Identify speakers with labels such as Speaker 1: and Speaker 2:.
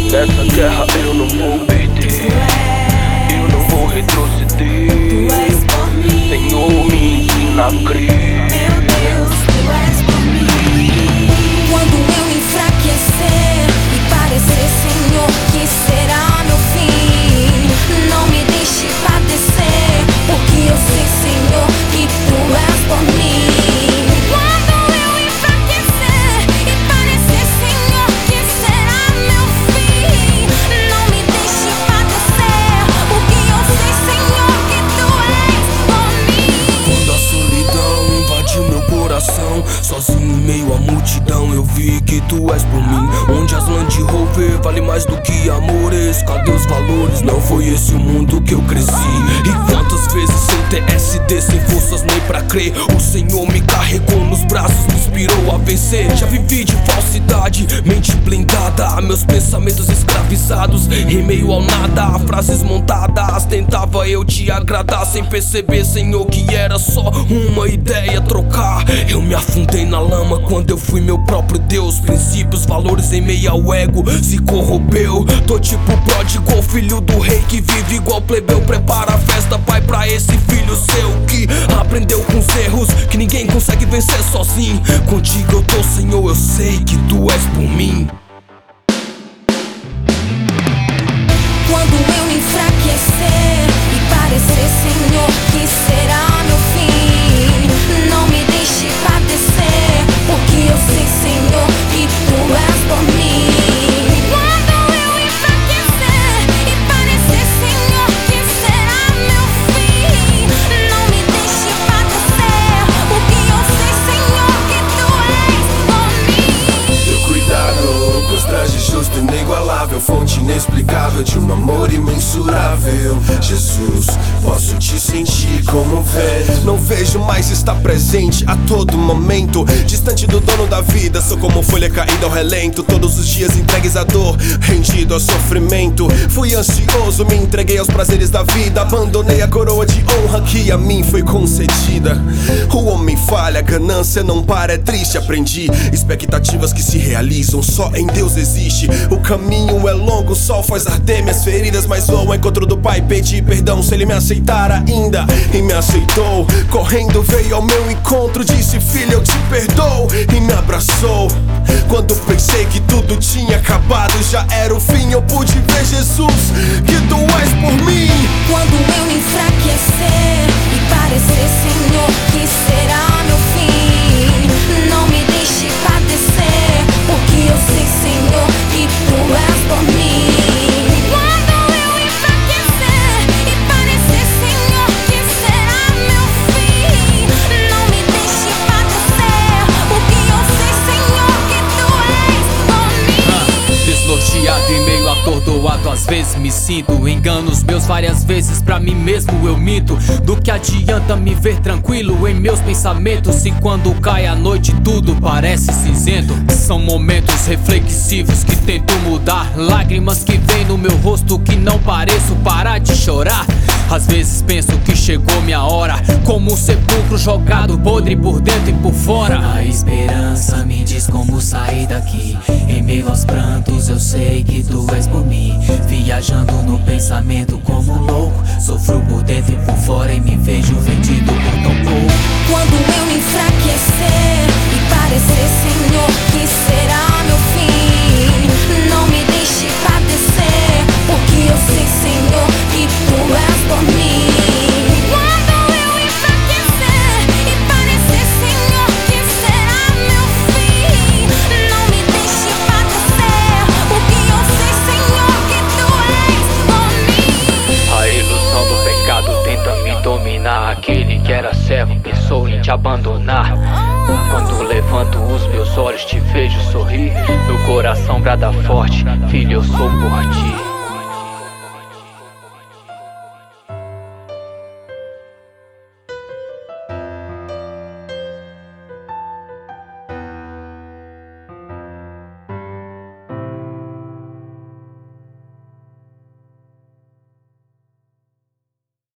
Speaker 1: Nessa guerra eu não vou perder, eu não vou retroceder. Senhor, me ensina a crer.
Speaker 2: Meu Deus, tu és por mim. Quando eu enfraquecer e parecer, Senhor, que será meu fim, não me deixe padecer, porque eu sei, Senhor, que tu és por mim. Quando eu enfraquecer e parecer, Senhor, que será meu fim, não me deixe padecer, porque eu sei, Senhor, que tu és por mim.
Speaker 3: Quando a solidão invadiu meu coração, sozinho em meio à multidão, eu vi que tu és por mim. Onde as Land Rover vale mais do que amores, cadê os valores? Não foi esse o mundo que eu cresci. E quantas vezes sem TSD, sem forças nem pra crer, o Senhor me carregou nos braços, me inspirou a vencer. Já vivi de falsidade, mente blindada, meus pensamentos escravizados em meio ao nada, frases montadas, tentava eu te agradar sem perceber, Senhor, que era só uma ideia trocar. Eu me afundei na lama quando eu fui meu próprio Deus. Princípios, valores em meio ao ego se corrompeu. Tô tipo pródigo, filho do rei que vive igual plebeu. Prepara a festa, pai, pra esse filho seu que aprendeu com os erros, que ninguém consegue vencer sozinho. Contigo eu tô, Senhor, eu sei que tu és por mim.
Speaker 2: Quando eu enfraquecer e parecer, Senhor, que será meu fim, não me deixe padecer, porque eu sei, Senhor, que tu és por mim. Quando eu enfraquecer e parecer, Senhor, que será meu fim, não me deixe padecer, porque eu sei, Senhor, que tu és por mim.
Speaker 4: Teu cuidado com os trajes justo, inigualável, fonte inexplicável de um amor imensurável. Jesus, posso te sentir como vento. Não vejo mais estar presente a todo momento, distante do dono da vida. Sou como folha caída ao relento, todos os dias entregues à dor, rendido ao sofrimento. Fui ansioso, me entreguei aos prazeres da vida, abandonei a coroa de honra que a mim foi concedida. O homem falha, a ganância não para, é triste. Aprendi expectativas que se realizam, só em Deus existe. O caminho é longo, o sol faz arder minhas feridas, mas vou ao encontro do Pai, pedi perdão se Ele me aceitar ainda. E me aceitou, correndo veio ao meu encontro, disse: filho, eu te perdoo, e me abraçou. Quando pensei que tudo tinha acabado, já era o fim, eu pude ver, Jesus, que tu és por mim.
Speaker 2: Quando eu enfraquecer e parecer, Senhor, que será meu fim, não me deixe padecer, porque eu sei, Senhor, que tu és por mim. Quando eu enfraquecer e parecer, Senhor, que será meu fim, não me deixe padecer, porque eu sei, Senhor, que tu és por mim.
Speaker 5: Desnorteado em meio atordoado, às vezes me sinto. Engano os meus várias vezes, pra mim mesmo eu minto. Do que adianta me ver tranquilo em meus pensamentos, se quando cai a noite tudo parece cinzento. São momentos reflexivos que tento mudar, lágrimas que vêm no meu rosto que não pareço parar de chorar. Às vezes penso que chegou minha hora, como um sepulcro jogado, podre por dentro e por fora. A esperança me diz como sair daqui, em meio aos prantos eu sei que tu és por mim. Viajando no pensamento como louco, sofro por dentro e por fora e me vejo vendido por tão pouco.
Speaker 2: Quando eu enfraquecer e parecer, Senhor, que será meu fim, não me deixe padecer, porque eu sei, Senhor, que tu és por mim. Quando eu enfraquecer e parecer, Senhor, que será meu fim, não me deixe padecer, porque eu sei, Senhor, que tu és por mim.
Speaker 1: A ilusão do pecado tenta me dominar. Aquele que era servo pensou em te abandonar. Quando levanto os meus olhos te vejo sorrir, meu coração brada forte: filho, eu sou por ti.